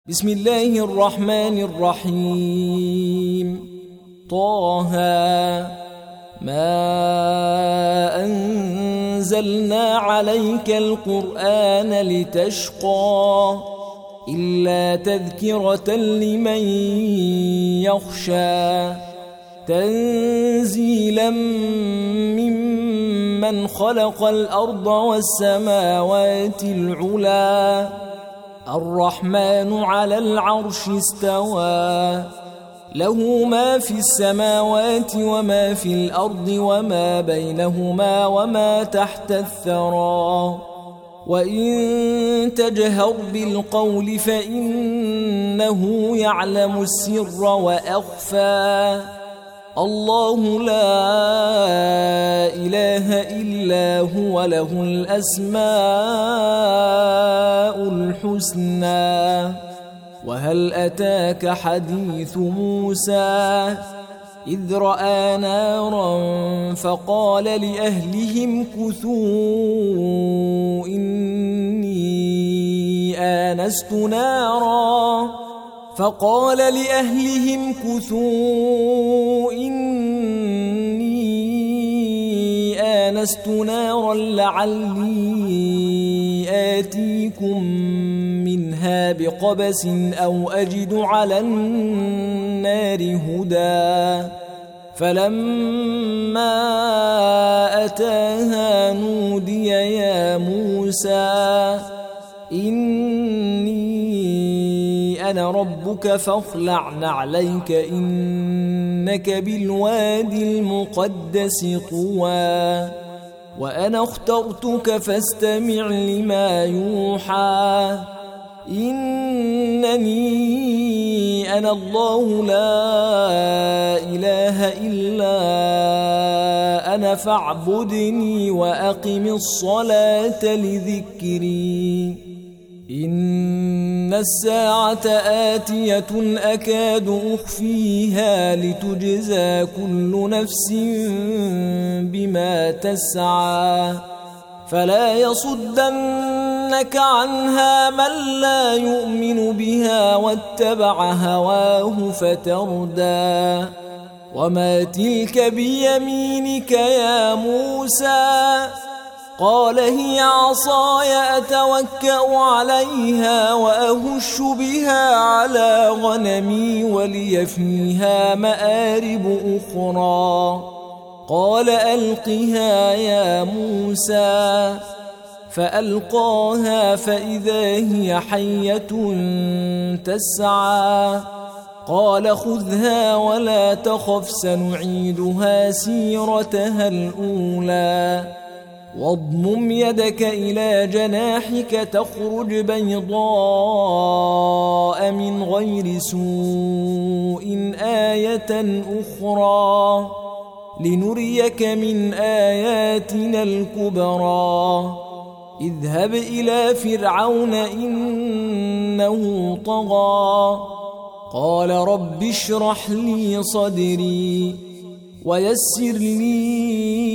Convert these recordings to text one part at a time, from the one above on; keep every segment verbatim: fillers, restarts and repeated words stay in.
بسم الله الرحمن الرحيم. طه ما أنزلنا عليك القرآن لتشقى إلا تذكرة لمن يخشى تنزيلا ممن خلق الأرض والسماوات العلى الرحمن على العرش استوى له ما في السماوات وما في الأرض وما بينهما وما تحت الثرى وإن تجهر بالقول فإنه يعلم السر وأخفى الله لا إله إلا هو له الأسماء الحسنى. وهل أتاك حديث موسى إذ رأى نارا فقال لأهلهم كثوا إني آنست نارا فقال لأهلهم كثوا إني آنست نارا لعلي آتيكم منها بقبس أو أجد على النار هدى فلما أتاها نودي يا موسى إني أنا ربك فاخلع نعليك إنك بالوادي المقدس طوى وأنا اخترتك فاستمع لما يوحى إنني أنا الله لا إله إلا أنا فاعبدني وأقم الصلاة لذكري إن الساعة آتية أكاد أخفيها لتجزى كل نفس بما تسعى فلا يصدنك عنها من لا يؤمن بها واتبع هواه فتردى وما تلك بيمينك يا موسى قال هي عصاي أتوكأ عليها وأهش بها على غنمي ولي فيها مآرب أخرى قال ألقها يا موسى فألقاها فإذا هي حية تسعى قال خذها ولا تخف سنعيدها سيرتها الأولى واضمم يدك إلى جناحك تخرج بيضاء من غير سوء آية أخرى لنريك من آياتنا الكبرى اذهب إلى فرعون إنه طغى قال رب اشرح لي صدري ويسر لي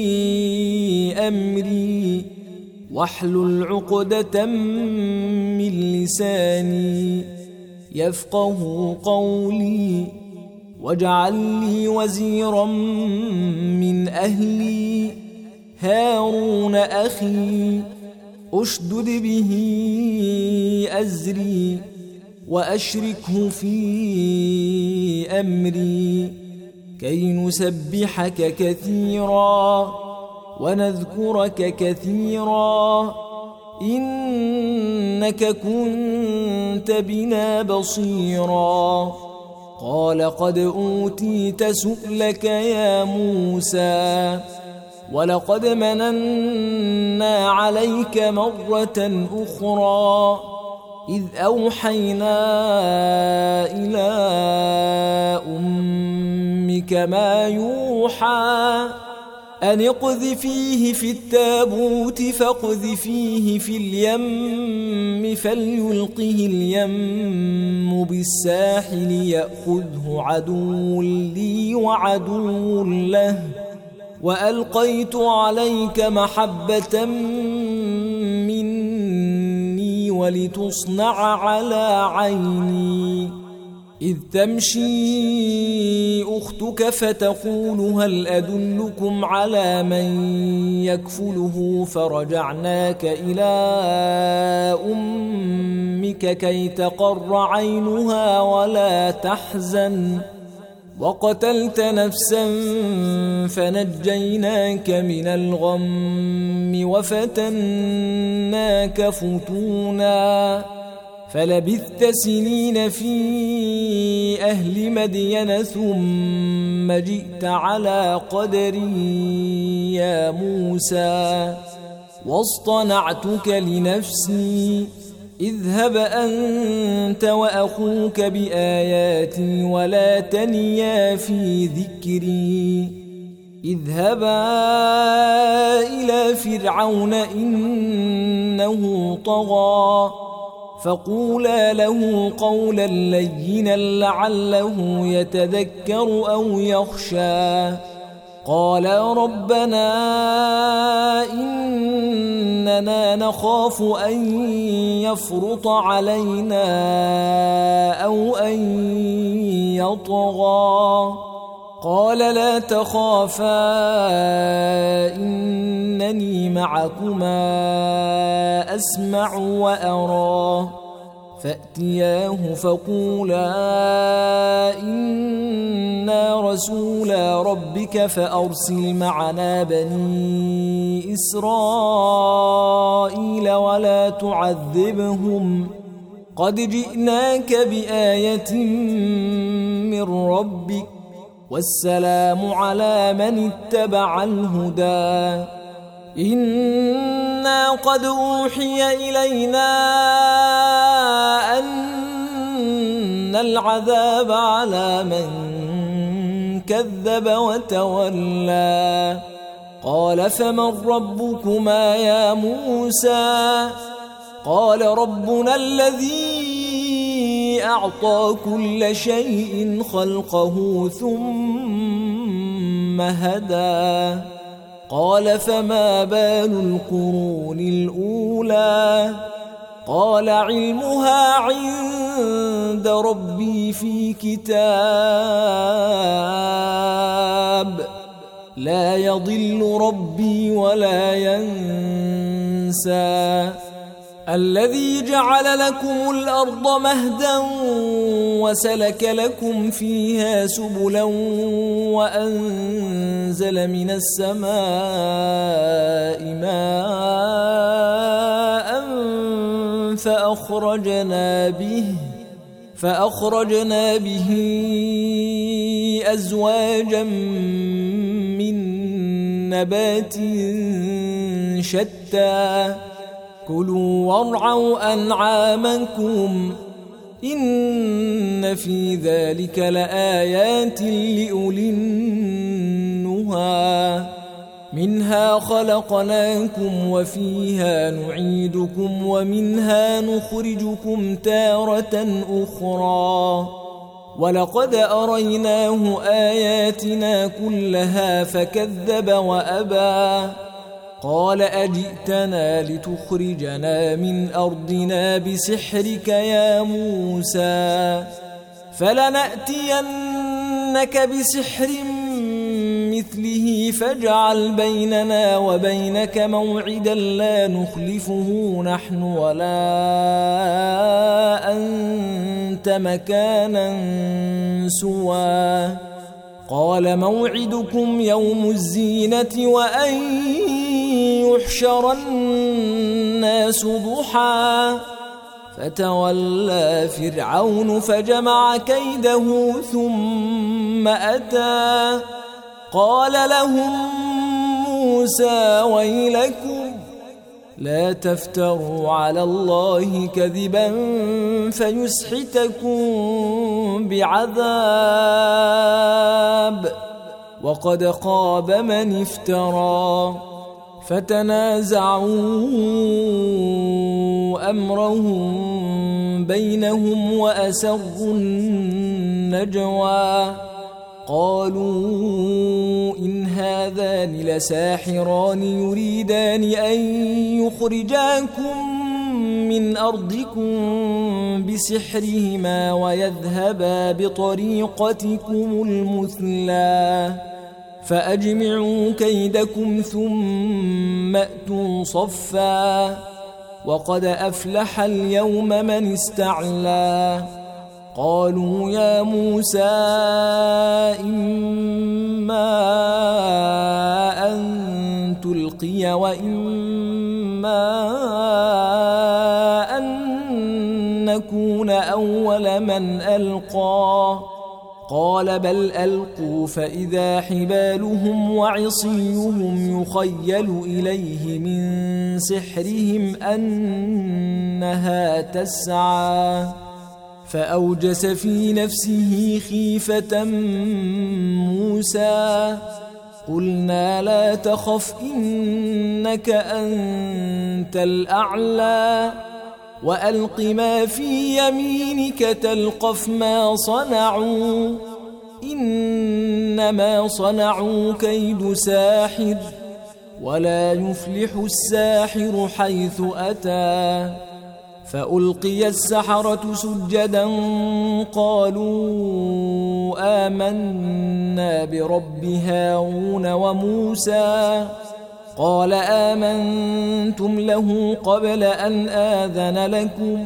أمري واحلل عقدة من لساني يفقه قولي واجعل لي وزيرا من أهلي هارون أخي أشدد به أزري وأشركه في أمري كي نسبحك كثيرا ونذكرك كثيرا إنك كنت بنا بصيرا قال قد أوتيت سؤلك يا موسى ولقد مننا عليك مرة أخرى إذ أوحينا إلى أمك ما يوحى أن اقذفيه في التابوت فاقذفيه في اليم فليلقه اليم بالساحل يأخذه عدو لي وعدو له وألقيت عليك محبة مني ولتصنع على عيني إذ تمشي أختك فتقول هل أدلكم على من يكفله فرجعناك إلى أمك كي تقر عينها ولا تحزن وقتلت نفسا فنجيناك من الغم وفتناك فتونا فلبثت سنين في أهل مدين ثم جئت على قدري يا موسى واصطنعتك لنفسي اذهب أنت وأخوك بآياتي ولا تنيا في ذكري اذهبا إلى فرعون إنه طغى فقولا له قولا لينا لعله يتذكر أو يخشى قال ربنا إننا نخاف أن يفرط علينا أو أن يطغى قال لا تخافا إنني معكما أسمع وأرى فأتياه فقولا إنا رسولا ربك فأرسل معنا بني إسرائيل ولا تعذبهم قد جئناك بآية من ربك والسلام على من اتبع الهدى إنا قد أوحي إلينا أن العذاب على من كذب وتولى قال فمن ربكما يا موسى قال ربنا الذي أعطى كل شيء خلقه ثم هدى قال فما بال القرون الأولى قال علمها عند ربي في كتاب لا يضل ربي ولا ينسى الذي جعل لكم الأرض مهدا وسلك لكم فيها سبلا وأنزل من السماء ماء فأخرجنا به فأخرجنا به أزواجا من نبات شتى كلوا وارعوا أنعامكم إن في ذلك لآيات لأولي النهى منها خلقناكم وفيها نعيدكم ومنها نخرجكم تارة أخرى ولقد أريناه آياتنا كلها فكذب وأبى قال أجئتنا لتخرجنا من أرضنا بسحرك يا موسى فلنأتينك بسحر مثله فاجعل بيننا وبينك موعدا لا نخلفه نحن ولا أنت مكانا سوى قال موعدكم يوم الزينة وأن يحشر الناس ضحى فتولى فرعون فجمع كيده ثم أتى قال لهم موسى ويلكم لا تفتروا على الله كذبا فيسحتكم بعذاب وقد خاب من افترى فتنازعوا أمرهم بينهم وأسروا النجوى قالوا إن هذان لساحران يريدان أن يخرجاكم من أرضكم بسحرهما ويذهبا بطريقتكم المثلى فأجمعوا كيدكم ثم أتوا صفا وقد أفلح اليوم من استعلى قالوا يا موسى إما أن تلقي وإما أن نكون أول من ألقى قال بل ألقوا فإذا حبالهم وعصيهم يخيل إليه من سحرهم أنها تسعى فأوجس في نفسه خيفة موسى قلنا لا تخف إنك أنت الأعلى وألق ما في يمينك تلقف ما صنعوا إنما صنعوا كيد ساحر ولا يفلح الساحر حيث أتى فألقي السحرة سجدا قالوا آمنا برب هارون وموسى قال آمنتم له قبل أن آذن لكم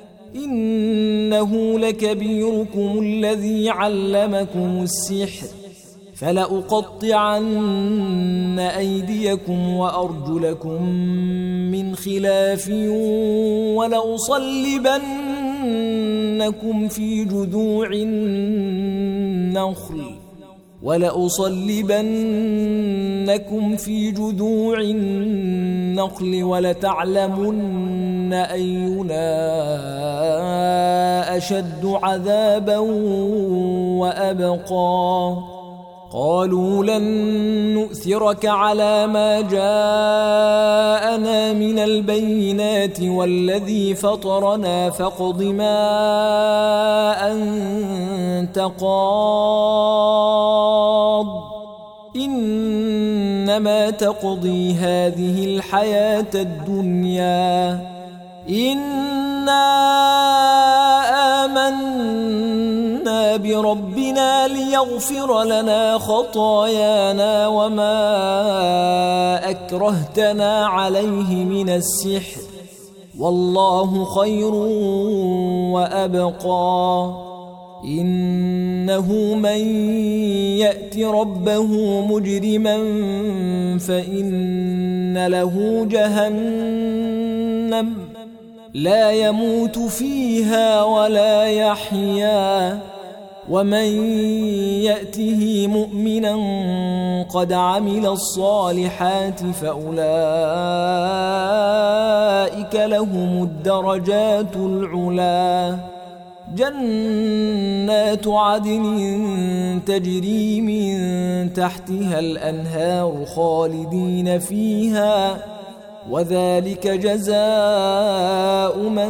إنه لكبيركم الذي علمكم السحر فلأقطعن أيديكم وأرجلكم من خلاف ولأصلبنكم في جذوع النخل ولأصلبنكم في جذوع النخل ولتعلمن أينا أشد عذابا وأبقى قالوا لن نؤثرك على ما جاءنا من البينات والذي فطرنا فاقض ما أنت قاض إنما تقضي هذه الحياة الدنيا إنا آمنا بربنا ليغفر لنا خطايانا وما أكرهتنا عليه من السحر والله خير وأبقى إنه من يأت ربه مجرما فإن له جهنم لا يموت فيها ولا يحيا ومن يأته مؤمنا قد عمل الصالحات فأولئك لهم الدرجات العلا جنات عدن تجري من تحتها الأنهار خالدين فيها وذلك جزاء من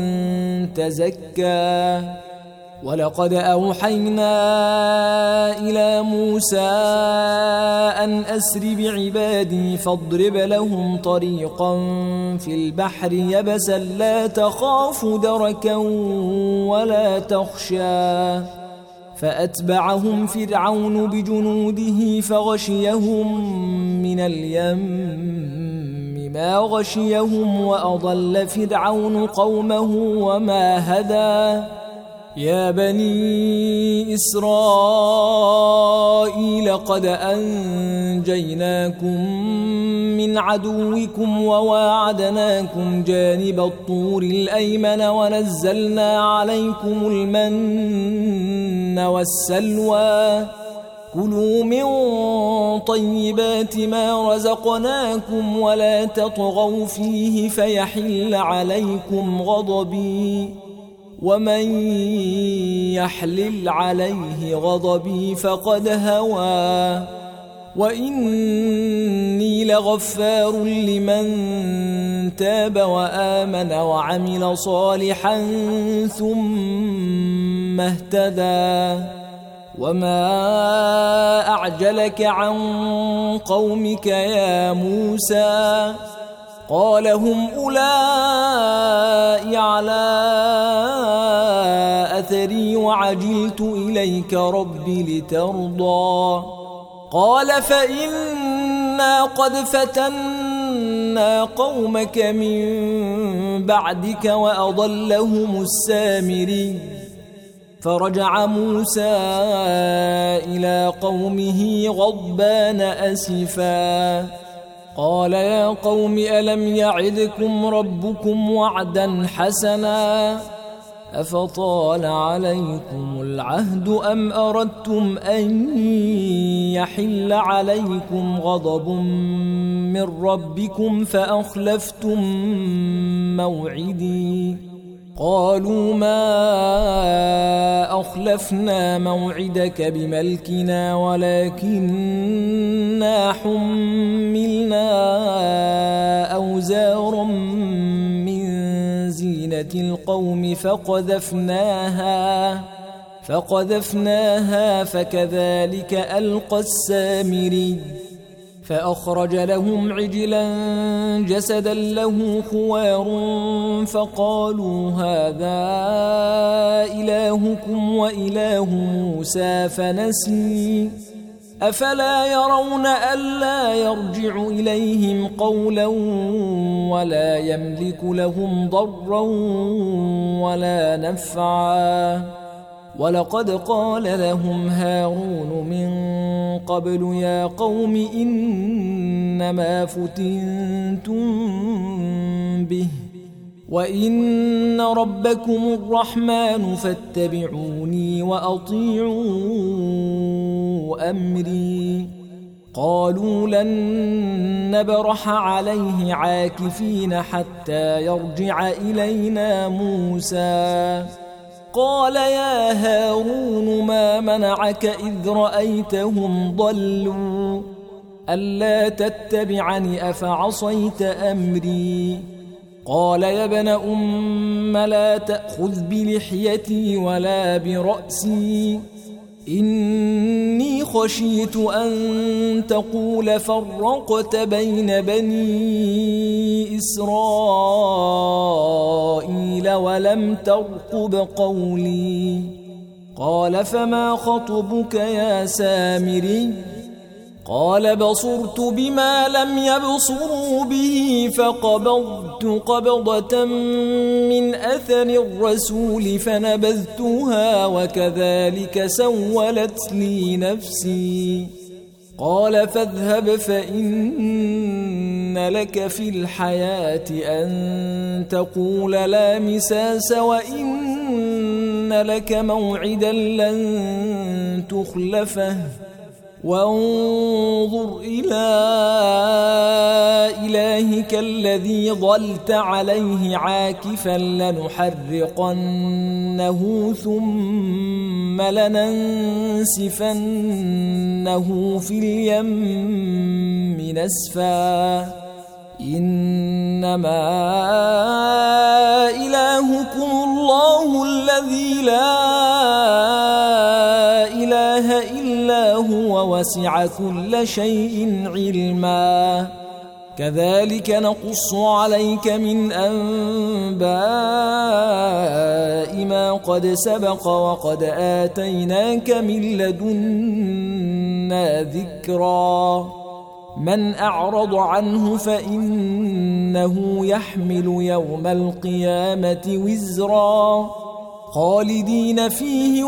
تزكى ولقد أوحينا إلى موسى أن أسر بعبادي فاضرب لهم طريقا في البحر يبسا لا تخاف دركا ولا تخشى فأتبعهم فرعون بجنوده فغشيهم من اليم ما غشيهم وأضل فرعون قومه وما هدى يا بني إسرائيل قد أنجيناكم من عدوكم وواعدناكم جانب الطور الأيمن ونزلنا عليكم المن والسلوى كلوا من طيبات ما رزقناكم ولا تطغوا فيه فيحل عليكم غضبي ومن يحلل عليه غضبي فقد هوى وإني لغفار لمن تاب وآمن وعمل صالحا ثم اهتدى وما أعجلك عن قومك يا موسى قال هم أولئك على أثري وعجلت إليك رب لترضى قال فإنا قد فتنا قومك من بعدك وأضلهم السامري فرجع موسى إلى قومه غضبان أسفا قال يا قوم ألم يعدكم ربكم وعدا حسنا أفطال عليكم العهد أم أردتم أن يحل عليكم غضب من ربكم فأخلفتم موعدي قالوا ما أخلفنا موعدك بملكنا ولكننا حملنا أوزارا من زينة القوم فقذفناها فقذفناها فكذلك ألقى السامري فأخرج لهم عجلا جسدا له خوار فقالوا هذا إلهكم وإله موسى فنسي أفلا يرون ألا يرجع إليهم قولا ولا يملك لهم ضرا ولا نفعا ولقد قال لهم هارون من قبل يا قوم إنما فتنتم به وإن ربكم الرحمن فاتبعوني وأطيعوا أمري قالوا لن نبرح عليه عاكفين حتى يرجع إلينا موسى قال يا هارون ما منعك إذ رأيتهم ضلوا ألا تتبعني أفعصيت أمري قال يا ابن أم لا تأخذ بلحيتي ولا برأسي إني خشيت أن تقول فرقت بين بني إسرائيل ولم ترقب قولي قال فما خطبك يا سامري قال بصرت بما لم يبصروا به فقبضت قبضة من أثر الرسول فنبذتها وكذلك سولت لي نفسي قال فاذهب فإن لك في الحياة أن تقول لا مساس وإن لك موعدا لن تخلفه وانظر إلى إلهك الذي ظلت عليه عاكفا لنحرقنه ثم لننسفنه في اليم نسفا إنما إلهكم الله الذي لا إله إلا هو وسع كل شيء علما كذلك نقص عليك من أنباء ما قد سبق وقد آتيناك من لدنا ذكرا من أعرض عنه فإنه يحمل يوم القيامة وزرا خالدين فيه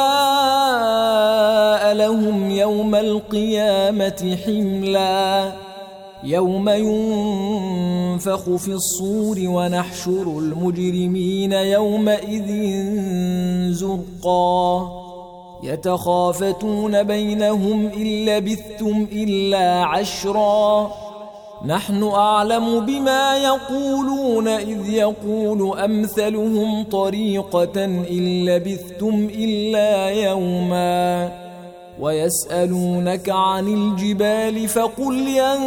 وساء لهم يوم القيامة حملا يوم ينفخ في الصور ونحشر المجرمين يومئذ زرقا يتخافتون بينهم إن لبثتم إلا عشرا نحن أعلم بما يقولون إذ يقول أمثلهم طريقة إن لبثتم إلا يوما ويسألونك عن الجبال فقل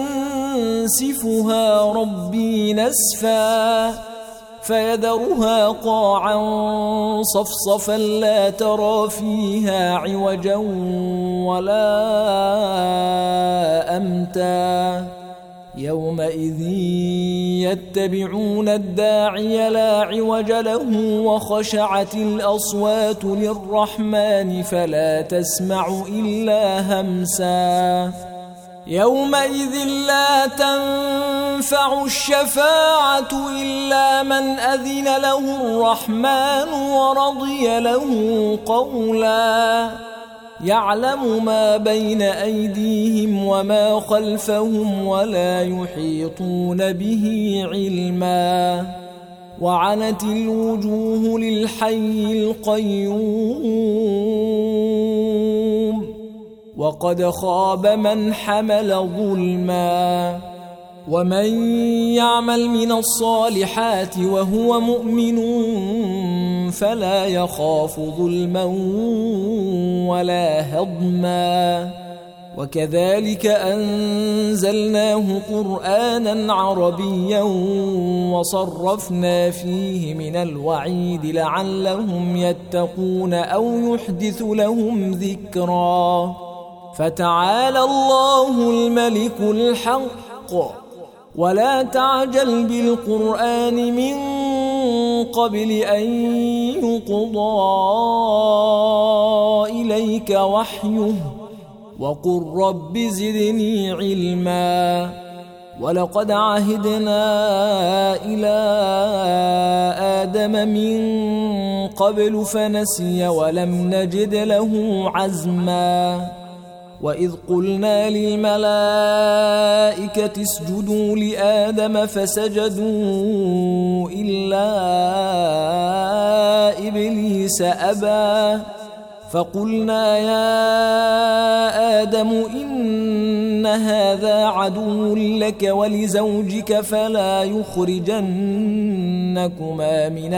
ينسفها ربي نسفا فيذرها قاعا صفصفا لا ترى فيها عوجا ولا أمتا يومئذ يتبعون الداعي لا عوج له وخشعت الأصوات للرحمن فلا تسمع إلا همسا يومئذ لا تنفع الشفاعة إلا من أذن له الرحمن ورضي له قولا يعلم ما بين أيديهم وما خلفهم ولا يحيطون به علما وعنت الوجوه للحي القيوم وقد خاب من حمل ظلما ومن يعمل من الصالحات وهو مؤمن فلا يخاف ظلما ولا هضما وكذلك أنزلناه قرآنا عربيا وصرفنا فيه من الوعيد لعلهم يتقون أو يحدث لهم ذكرا فتعالى الله الملك الحق ولا تعجل بالقرآن من قبل أن يقضى إليك وحيه وقل رب زدني علما ولقد عهدنا إلى آدم من قبل فنسي ولم نجد له عزما وإذ قلنا للملائكة اسجدوا لآدم فسجدوا إلا إبليس أبى فقلنا يا آدم إن هذا عدو لك ولزوجك فلا يخرجنكما من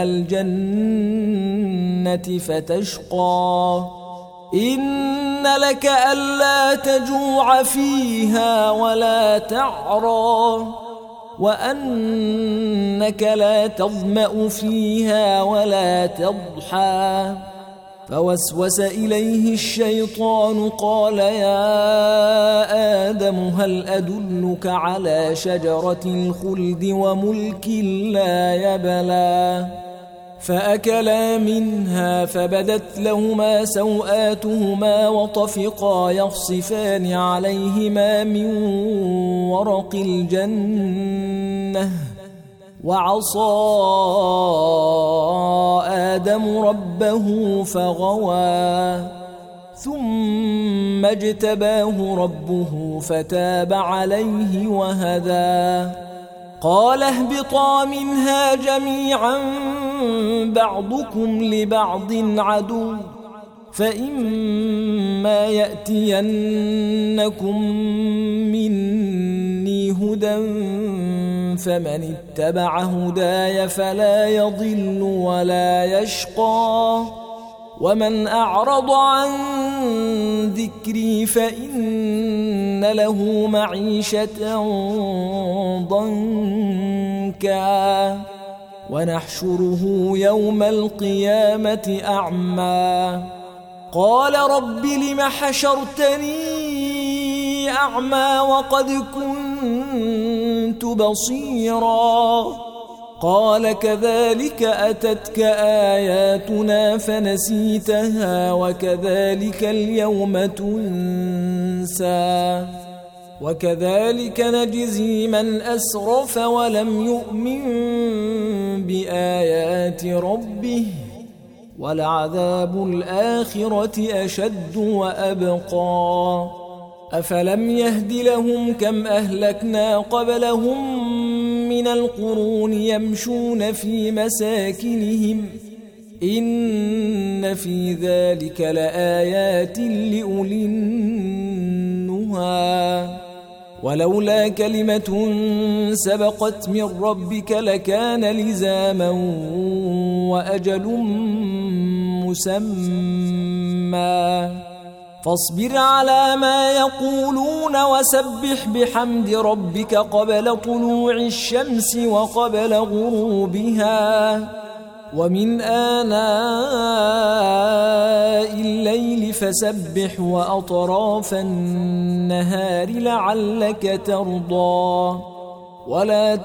الجنة فتشقى إن لك ألا تجوع فيها ولا تعرى وأنك لا تظمأ فيها ولا تضحى فوسوس إليه الشيطان قال يا آدم هل أدلك على شجرة الخلد وملك لا يبلى فأكلا منها فبدت لهما سوآتهما وطفقا يخصفان عليهما من ورق الجنة وعصى آدم ربه فغوى ثم اجتباه ربه فتاب عليه وهدى قال اهبطا منها جميعا بعضكم لبعض عدو فإما يأتينكم مني هدى فمن اتبع هداي فلا يضل ولا يشقى ومن أعرض عن ذكري فإن له معيشة ضنكا ونحشره يوم القيامة أعمى قال رب لم حشرتني أعمى وقد كنت بصيرا قال كذلك أتتك آياتنا فنسيتها وكذلك اليوم تنسى وكذلك نجزي من أسرف ولم يؤمن بآيات ربه ولعذاب الآخرة أشد وأبقى أفلم يهد لهم كم أهلكنا قبلهم من القرون يمشون في مساكنهم إن في ذلك لآيات لأولي النهى ولولا كلمة سبقت من ربك لكان لزاما وأجل مسمى فاصبر على ما يقولون وسبح بحمد ربك قبل طلوع الشمس وقبل غروبها ومن آناء الليل فسبح وأطراف النهار لعلك ترضى ولا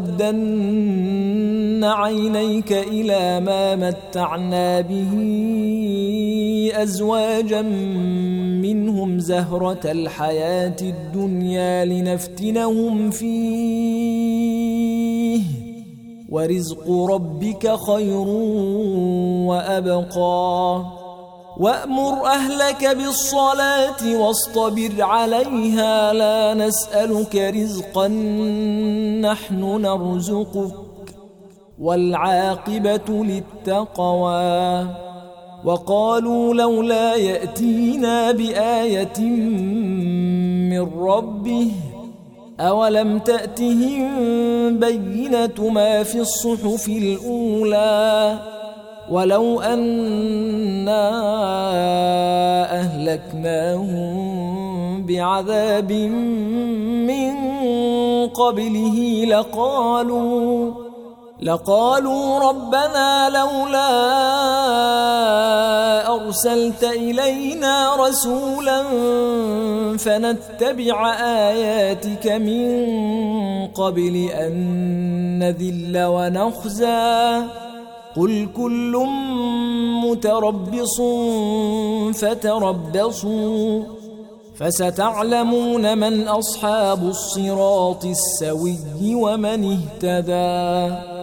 تمدن عينيك إلى ما متعنا به أزواجا منهم زهرة الحياة الدنيا لنفتنهم فيه ورزق ربك خير وأبقى وأمر أهلك بالصلاة واصطبر عليها لا نسألك رزقا نحن نرزقك والعاقبة للتقوى وقالوا لولا يأتينا بآية من ربه أولم تأتهم بينة ما في الصحف الأولى ولو أنا أهلكناهم بعذاب من قبله لقالوا لقالوا ربنا لولا أرسلت إلينا رسولا فنتبع آياتك من قبل أن نذل ونخزى قل كل متربص فتربصوا فستعلمون من أصحاب الصراط السوي ومن اهتدى.